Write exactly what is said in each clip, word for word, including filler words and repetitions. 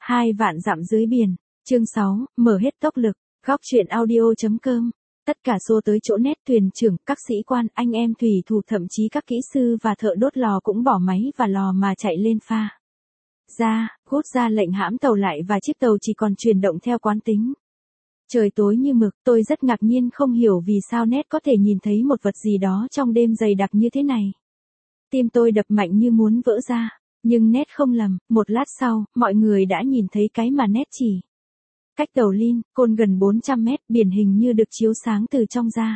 Hai vạn dặm dưới biển. Chương sáu, mở hết tốc lực. Góc truyện audio.com. Tất cả xô tới chỗ Nét thuyền trưởng, các sĩ quan, anh em thủy thủ thậm chí các kỹ sư và thợ đốt lò cũng bỏ máy và lò mà chạy lên pha. Ra, Good ra lệnh hãm tàu lại và chiếc tàu chỉ còn chuyển động theo quán tính. Trời tối như mực, tôi rất ngạc nhiên không hiểu vì sao Nét có thể nhìn thấy một vật gì đó trong đêm dày đặc như thế này. Tim tôi đập mạnh như muốn vỡ ra, nhưng Nét không lầm, một lát sau, mọi người đã nhìn thấy cái mà Nét chỉ. Cách tàu Lincoln gần bốn trăm mét, biển hình như được chiếu sáng từ trong ra.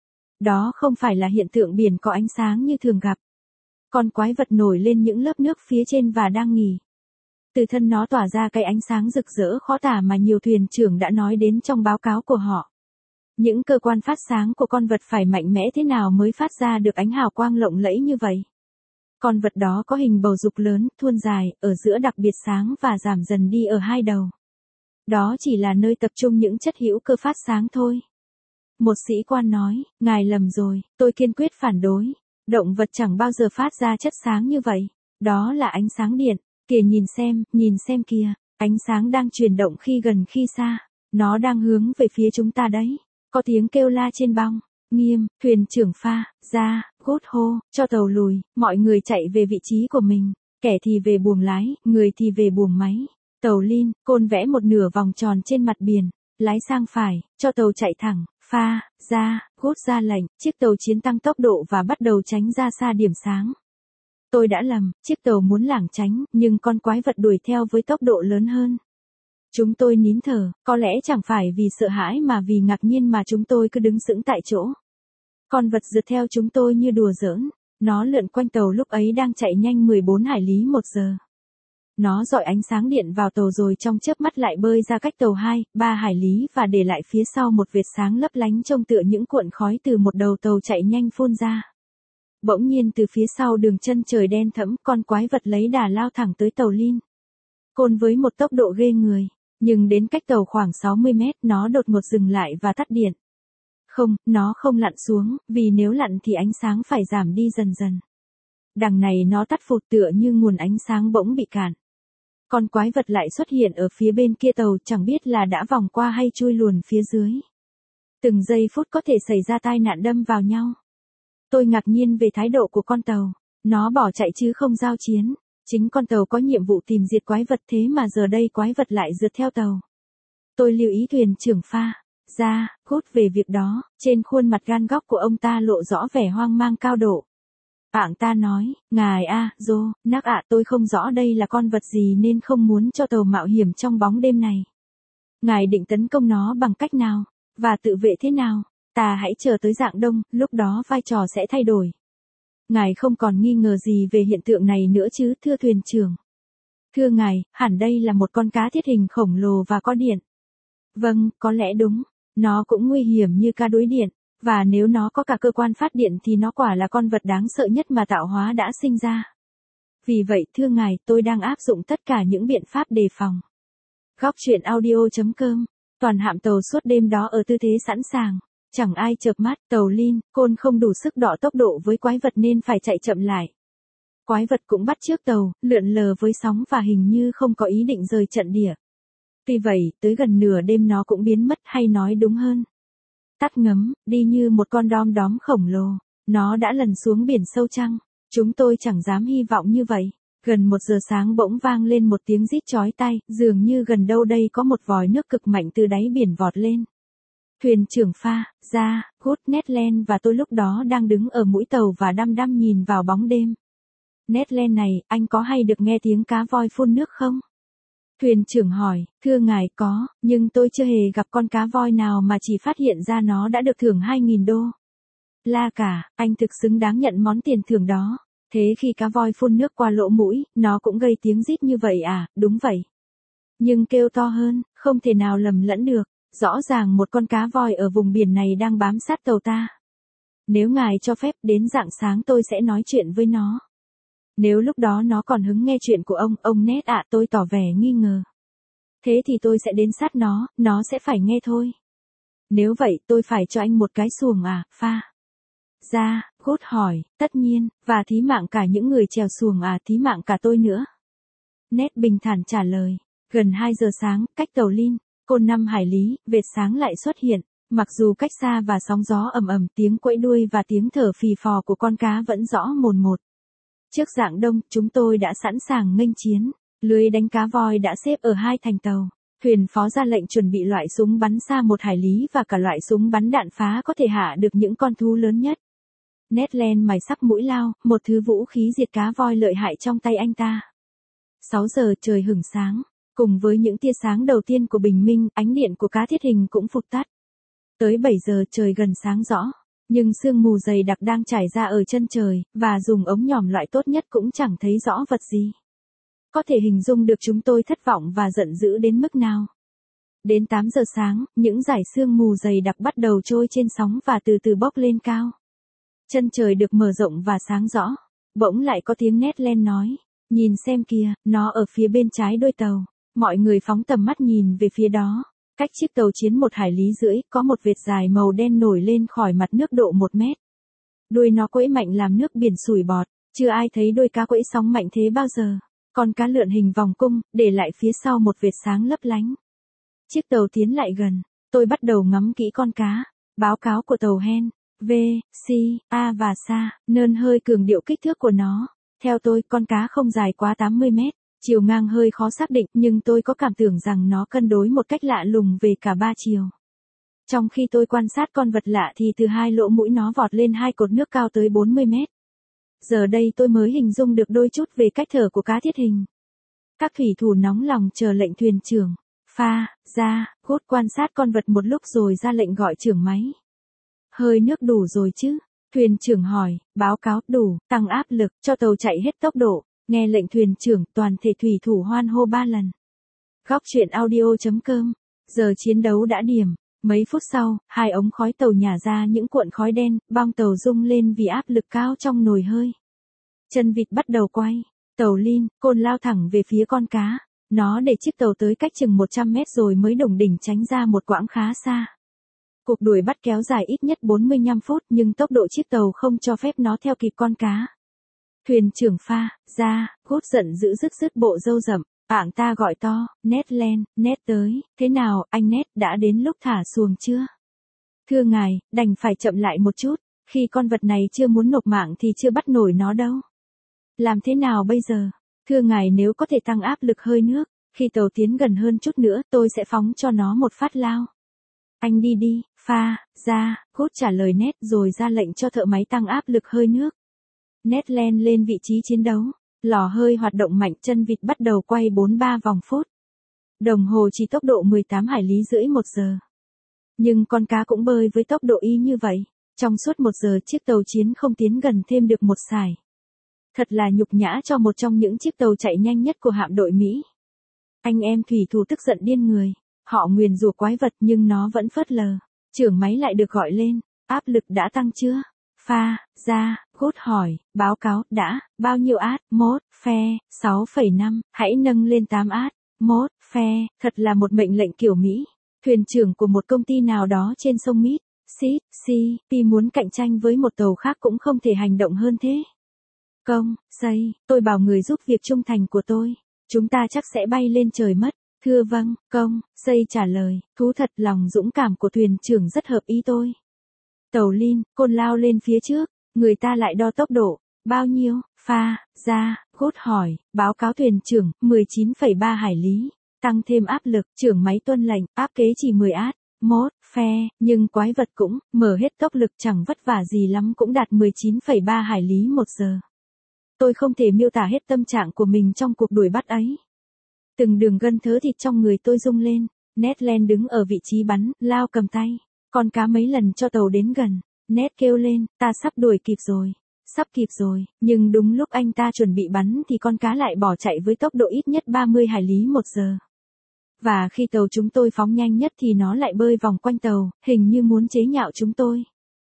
Đó không phải là hiện tượng biển có ánh sáng như thường gặp. Con quái vật nổi lên những lớp nước phía trên và đang nghỉ. Từ thân nó tỏa ra cái ánh sáng rực rỡ khó tả mà nhiều thuyền trưởng đã nói đến trong báo cáo của họ. Những cơ quan phát sáng của con vật phải mạnh mẽ thế nào mới phát ra được ánh hào quang lộng lẫy như vậy. Con vật đó có hình bầu dục lớn, thuôn dài, ở giữa đặc biệt sáng và giảm dần đi ở hai đầu. Đó chỉ là nơi tập trung những chất hữu cơ phát sáng thôi. Một sĩ quan nói, ngài lầm rồi, tôi kiên quyết phản đối. Động vật chẳng bao giờ phát ra chất sáng như vậy. Đó là ánh sáng điện. Kìa nhìn xem, nhìn xem kìa. Ánh sáng đang chuyển động khi gần khi xa. Nó đang hướng về phía chúng ta đấy. Có tiếng kêu la trên bong. Nghiêm, thuyền trưởng pha, ra, Good hô, cho tàu lùi. Mọi người chạy về vị trí của mình. Kẻ thì về buồng lái, người thì về buồng máy. Tàu Lincoln vẽ một nửa vòng tròn trên mặt biển, lái sang phải, cho tàu chạy thẳng, pha, ra, Good ra lệnh, chiếc tàu chiến tăng tốc độ và bắt đầu tránh ra xa điểm sáng. Tôi đã lầm, chiếc tàu muốn lảng tránh, nhưng con quái vật đuổi theo với tốc độ lớn hơn. Chúng tôi nín thở, có lẽ chẳng phải vì sợ hãi mà vì ngạc nhiên mà chúng tôi cứ đứng sững tại chỗ. Con vật rượt theo chúng tôi như đùa giỡn, nó lượn quanh tàu lúc ấy đang chạy nhanh mười bốn hải lý một giờ. Nó dọi ánh sáng điện vào tàu rồi trong chớp mắt lại bơi ra cách tàu hai, ba hải lý và để lại phía sau một vệt sáng lấp lánh trông tựa những cuộn khói từ một đầu tàu chạy nhanh phun ra. Bỗng nhiên từ phía sau đường chân trời đen thẫm, con quái vật lấy đà lao thẳng tới tàu Lincoln với một tốc độ ghê người, nhưng đến cách tàu khoảng sáu mươi mét, nó đột ngột dừng lại và tắt điện. Không, nó không lặn xuống, vì nếu lặn thì ánh sáng phải giảm đi dần dần. Đằng này nó tắt phụt tựa như nguồn ánh sáng bỗng bị cạn. Con quái vật lại xuất hiện ở phía bên kia tàu, chẳng biết là đã vòng qua hay chui luồn phía dưới. Từng giây phút có thể xảy ra tai nạn đâm vào nhau. Tôi ngạc nhiên về thái độ của con tàu. Nó bỏ chạy chứ không giao chiến. Chính con tàu có nhiệm vụ tìm diệt quái vật, thế mà giờ đây quái vật lại rượt theo tàu. Tôi lưu ý thuyền trưởng pha, ra, Good về việc đó. Trên khuôn mặt gan góc của ông ta lộ rõ vẻ hoang mang cao độ. Bạn ta nói, ngài a, Joe, nắc ạ, tôi không rõ đây là con vật gì nên không muốn cho tàu mạo hiểm trong bóng đêm này. Ngài định tấn công nó bằng cách nào, và tự vệ thế nào? Ta hãy chờ tới rạng đông, lúc đó vai trò sẽ thay đổi. Ngài không còn nghi ngờ gì về hiện tượng này nữa chứ, thưa thuyền trưởng? Thưa ngài, hẳn đây là một con cá thiết hình khổng lồ và có điện. Vâng, có lẽ đúng. Nó cũng nguy hiểm như cá đuối điện. Và nếu nó có cả cơ quan phát điện thì nó quả là con vật đáng sợ nhất mà tạo hóa đã sinh ra. Vì vậy thưa ngài, tôi đang áp dụng tất cả những biện pháp đề phòng. Góc truyện audio.com. Toàn hạm tàu suốt đêm đó ở tư thế sẵn sàng. Chẳng ai chợp mắt, tàu Lincoln không đủ sức đọ tốc độ với quái vật nên phải chạy chậm lại. Quái vật cũng bắt chước tàu, lượn lờ với sóng và hình như không có ý định rời trận địa. Tuy vậy, tới gần nửa đêm nó cũng biến mất, hay nói đúng hơn. Tắt ngấm, đi như một con đom đóm khổng lồ. Nó đã lần xuống biển sâu chăng? Chúng tôi chẳng dám hy vọng như vậy. Gần một giờ sáng bỗng vang lên một tiếng rít chói tai, dường như gần đâu đây có một vòi nước cực mạnh từ đáy biển vọt lên. Thuyền trưởng pha, ra, Good, Ned Land và tôi lúc đó đang đứng ở mũi tàu và đăm đăm nhìn vào bóng đêm. Ned Land này, anh có hay được nghe tiếng cá voi phun nước không? Thuyền trưởng hỏi, thưa ngài có, nhưng tôi chưa hề gặp con cá voi nào mà chỉ phát hiện ra nó đã được thưởng hai nghìn đô. La cả, anh thực xứng đáng nhận món tiền thưởng đó. Thế khi cá voi phun nước qua lỗ mũi, nó cũng gây tiếng rít như vậy à? Đúng vậy. Nhưng kêu to hơn, không thể nào lầm lẫn được. Rõ ràng một con cá voi ở vùng biển này đang bám sát tàu ta. Nếu ngài cho phép, đến rạng sáng tôi sẽ nói chuyện với nó. Nếu lúc đó nó còn hứng nghe chuyện của ông, ông Ned ạ, tôi tỏ vẻ nghi ngờ. Thế thì tôi sẽ đến sát nó, nó sẽ phải nghe thôi. Nếu vậy, tôi phải cho anh một cái xuồng à, pha? Ra, Good hỏi, tất nhiên, và thí mạng cả những người chèo xuồng à, thí mạng cả tôi nữa. Ned bình thản trả lời. Gần hai giờ sáng, cách tàu Lin, Côn năm hải lý, vệt sáng lại xuất hiện. Mặc dù cách xa và sóng gió ầm ầm, tiếng quẫy đuôi và tiếng thở phì phò của con cá vẫn rõ mồn một. Trước rạng đông, chúng tôi đã sẵn sàng nghênh chiến. Lưới đánh cá voi đã xếp ở hai thành tàu. Thuyền phó ra lệnh chuẩn bị loại súng bắn xa một hải lý và cả loại súng bắn đạn phá có thể hạ được những con thú lớn nhất. Ned Land mài sắc mũi lao, một thứ vũ khí diệt cá voi lợi hại trong tay anh ta. sáu giờ trời hửng sáng. Cùng với những tia sáng đầu tiên của bình minh, ánh điện của cá thiết hình cũng phụt tắt. Tới bảy giờ trời gần sáng rõ, nhưng sương mù dày đặc đang trải ra ở chân trời, và dùng ống nhòm loại tốt nhất cũng chẳng thấy rõ vật gì. Có thể hình dung được chúng tôi thất vọng và giận dữ đến mức nào. Đến tám giờ sáng, những dải sương mù dày đặc bắt đầu trôi trên sóng và từ từ bốc lên cao. Chân trời được mở rộng và sáng rõ. Bỗng lại có tiếng Ned Land nói, nhìn xem kìa, nó ở phía bên trái đôi tàu. Mọi người phóng tầm mắt nhìn về phía đó. Cách chiếc tàu chiến một hải lý rưỡi, có một vệt dài màu đen nổi lên khỏi mặt nước độ một mét. Đuôi nó quẫy mạnh làm nước biển sủi bọt, chưa ai thấy đuôi cá quẫy sóng mạnh thế bao giờ. Con cá lượn hình vòng cung, để lại phía sau một vệt sáng lấp lánh. Chiếc tàu tiến lại gần, tôi bắt đầu ngắm kỹ con cá. Báo cáo của tàu Hen, V, C, A và Sa, nơn hơi cường điệu kích thước của nó. Theo tôi, con cá không dài quá tám mươi mét. Chiều ngang hơi khó xác định, nhưng tôi có cảm tưởng rằng nó cân đối một cách lạ lùng về cả ba chiều. Trong khi tôi quan sát con vật lạ thì từ hai lỗ mũi nó vọt lên hai cột nước cao tới bốn mươi mét. Giờ đây tôi mới hình dung được đôi chút về cách thở của cá thiết hình. Các thủy thủ nóng lòng chờ lệnh thuyền trưởng. Pha, ra, Cốt quan sát con vật một lúc rồi ra lệnh gọi trưởng máy. Hơi nước đủ rồi chứ? Thuyền trưởng hỏi, báo cáo, đủ, tăng áp lực, cho tàu chạy hết tốc độ. Nghe lệnh thuyền trưởng, toàn thể thủy thủ hoan hô ba lần. Góc truyện audio chấm com. Giờ chiến đấu đã điểm. Mấy phút sau, hai ống khói tàu nhả ra những cuộn khói đen, bong tàu rung lên vì áp lực cao trong nồi hơi. Chân vịt bắt đầu quay. Tàu Lin, Côn lao thẳng về phía con cá. Nó để chiếc tàu tới cách chừng một trăm mét rồi mới đổng đỉnh tránh ra một quãng khá xa. Cuộc đuổi bắt kéo dài ít nhất bốn mươi lăm phút nhưng tốc độ chiếc tàu không cho phép nó theo kịp con cá. Thuyền trưởng Pha, ra, Cốt giận dữ rứt rứt bộ râu rậm, ạng ta gọi to, Ned Land, Ned tới, thế nào, anh Ned, đã đến lúc thả xuồng chưa? Thưa ngài, đành phải chậm lại một chút, khi con vật này chưa muốn nộp mạng thì chưa bắt nổi nó đâu. Làm thế nào bây giờ? Thưa ngài, nếu có thể tăng áp lực hơi nước, khi tàu tiến gần hơn chút nữa tôi sẽ phóng cho nó một phát lao. Anh đi đi, Pha, ra, Cốt trả lời Ned rồi ra lệnh cho thợ máy tăng áp lực hơi nước. Ned Land lên vị trí chiến đấu, lò hơi hoạt động mạnh, chân vịt bắt đầu quay bốn mươi ba vòng phút. Đồng hồ chỉ tốc độ mười tám hải lý rưỡi một giờ. Nhưng con cá cũng bơi với tốc độ y như vậy. Trong suốt một giờ chiếc tàu chiến không tiến gần thêm được một sải. Thật là nhục nhã cho một trong những chiếc tàu chạy nhanh nhất của hạm đội Mỹ. Anh em thủy thủ tức giận điên người. Họ nguyền rủa quái vật nhưng nó vẫn phớt lờ. Trưởng máy lại được gọi lên. Áp lực đã tăng chưa? Pha, ra, Cốt hỏi, báo cáo, đã, bao nhiêu át, mốt, phe, sáu phẩy năm, hãy nâng lên tám át, mốt, phe, thật là một mệnh lệnh kiểu Mỹ. Thuyền trưởng của một công ty nào đó trên sông Mít, xít, xi, pi muốn cạnh tranh với một tàu khác cũng không thể hành động hơn thế. Công, xây, tôi bảo người giúp việc trung thành của tôi, chúng ta chắc sẽ bay lên trời mất. Thưa vâng, công, xây trả lời, thú thật lòng dũng cảm của thuyền trưởng rất hợp ý tôi. Tàu Lin, Côn lao lên phía trước, người ta lại đo tốc độ, bao nhiêu? Pha, ra, Cốt hỏi, báo cáo thuyền trưởng, mười chín phẩy ba hải lý, tăng thêm áp lực, trưởng máy tuân lệnh, áp kế chỉ mười át, mốt, phe, nhưng quái vật cũng, mở hết tốc lực chẳng vất vả gì lắm cũng đạt mười chín phẩy ba hải lý một giờ. Tôi không thể miêu tả hết tâm trạng của mình trong cuộc đuổi bắt ấy. Từng đường gân thớ thịt trong người tôi rung lên, Ned Land đứng ở vị trí bắn, lao cầm tay. Con cá mấy lần cho tàu đến gần, Ned kêu lên, ta sắp đuổi kịp rồi, sắp kịp rồi, nhưng đúng lúc anh ta chuẩn bị bắn thì con cá lại bỏ chạy với tốc độ ít nhất ba mươi hải lý một giờ. Và khi tàu chúng tôi phóng nhanh nhất thì nó lại bơi vòng quanh tàu, hình như muốn chế nhạo chúng tôi.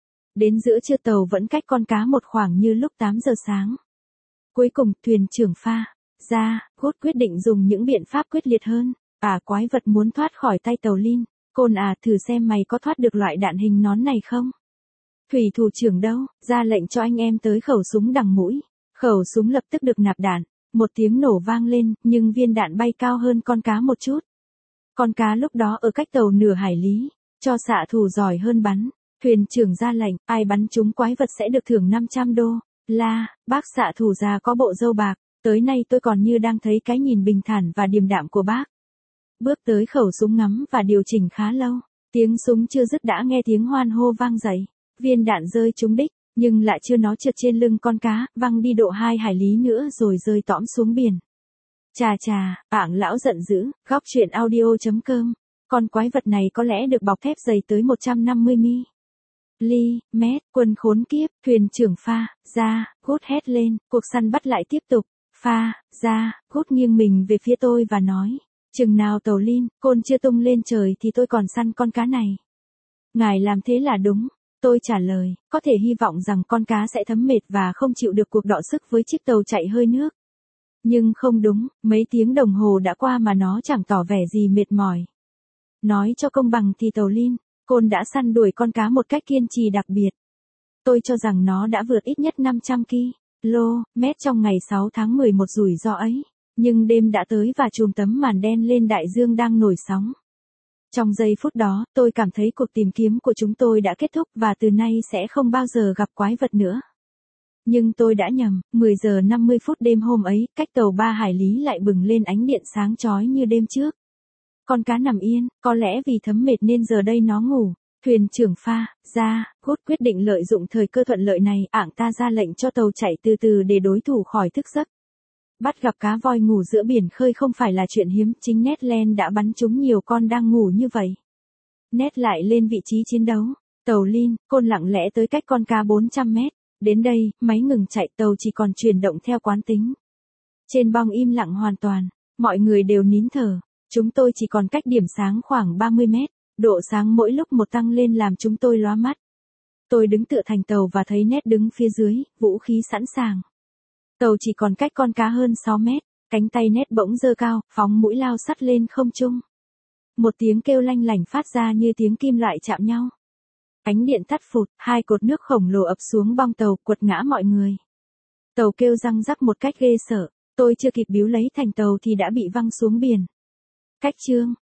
Đến giữa trưa tàu vẫn cách con cá một khoảng như lúc tám giờ sáng. Cuối cùng, thuyền trưởng Pha, ra, Cốt quyết định dùng những biện pháp quyết liệt hơn, à quái vật muốn thoát khỏi tay tàu Lin. Côn à, thử xem mày có thoát được loại đạn hình nón này không? Thủy thủ trưởng đâu? Ra lệnh cho anh em tới khẩu súng đằng mũi. Khẩu súng lập tức được nạp đạn. Một tiếng nổ vang lên, nhưng viên đạn bay cao hơn con cá một chút. Con cá lúc đó ở cách tàu nửa hải lý, cho xạ thủ giỏi hơn bắn. Thuyền trưởng ra lệnh, ai bắn trúng quái vật sẽ được thưởng năm trăm đô. La, bác xạ thủ già có bộ râu bạc, tới nay tôi còn như đang thấy cái nhìn bình thản và điềm đạm của bác. Bước tới khẩu súng ngắm và điều chỉnh khá lâu. Tiếng súng chưa dứt đã nghe tiếng hoan hô vang dậy. Viên đạn rơi trúng đích, nhưng lại chưa nó trượt trên lưng con cá, văng đi độ hai hải lý nữa rồi rơi tõm xuống biển. Chà chà, ảng lão giận dữ, góc truyện audio chấm com. Con quái vật này có lẽ được bọc thép dày tới một trăm năm mươi mi li mét, quân khốn kiếp, thuyền trưởng pha, ra, hút hét lên, cuộc săn bắt lại tiếp tục. Pha, ra, hút nghiêng mình về phía tôi và nói, chừng nào tàu Lin, côn chưa tung lên trời thì tôi còn săn con cá này. Ngài làm thế là đúng. Tôi trả lời, có thể hy vọng rằng con cá sẽ thấm mệt và không chịu được cuộc đọ sức với chiếc tàu chạy hơi nước. Nhưng không đúng, mấy tiếng đồng hồ đã qua mà nó chẳng tỏ vẻ gì mệt mỏi. Nói cho công bằng thì tàu Lin, côn đã săn đuổi con cá một cách kiên trì đặc biệt. Tôi cho rằng nó đã vượt ít nhất năm trăm ki lô mét trong ngày sáu tháng mười một rủi ro ấy. Nhưng đêm đã tới và chùm tấm màn đen lên đại dương đang nổi sóng. Trong giây phút đó, tôi cảm thấy cuộc tìm kiếm của chúng tôi đã kết thúc và từ nay sẽ không bao giờ gặp quái vật nữa. Nhưng tôi đã nhầm, mười giờ năm mươi phút đêm hôm ấy, cách tàu ba hải lý lại bừng lên ánh điện sáng chói như đêm trước. Con cá nằm yên, có lẽ vì thấm mệt nên giờ đây nó ngủ. Thuyền trưởng pha, ra, hút quyết định lợi dụng thời cơ thuận lợi này, ảng ta ra lệnh cho tàu chạy từ từ để đối thủ khỏi thức giấc. Bắt gặp cá voi ngủ giữa biển khơi không phải là chuyện hiếm, chính Ned Land đã bắn trúng nhiều con đang ngủ như vậy. Ned lại lên vị trí chiến đấu. Tàu Lin, côn lặng lẽ tới cách con cá bốn trăm mét. Đến đây, máy ngừng chạy, tàu chỉ còn chuyển động theo quán tính. Trên bong im lặng hoàn toàn, mọi người đều nín thở. Chúng tôi chỉ còn cách điểm sáng khoảng ba mươi mét. Độ sáng mỗi lúc một tăng lên làm chúng tôi lóa mắt. Tôi đứng tựa thành tàu và thấy Ned đứng phía dưới, vũ khí sẵn sàng. Tàu chỉ còn cách con cá hơn sáu mét, cánh tay Ned bỗng giơ cao, phóng mũi lao sắt lên không trung. Một tiếng kêu lanh lảnh phát ra như tiếng kim loại chạm nhau. Ánh điện tắt phụt, hai cột nước khổng lồ ập xuống bong tàu, quật ngã mọi người. Tàu kêu răng rắc một cách ghê sợ, tôi chưa kịp biếu lấy thành tàu thì đã bị văng xuống biển. Cách chương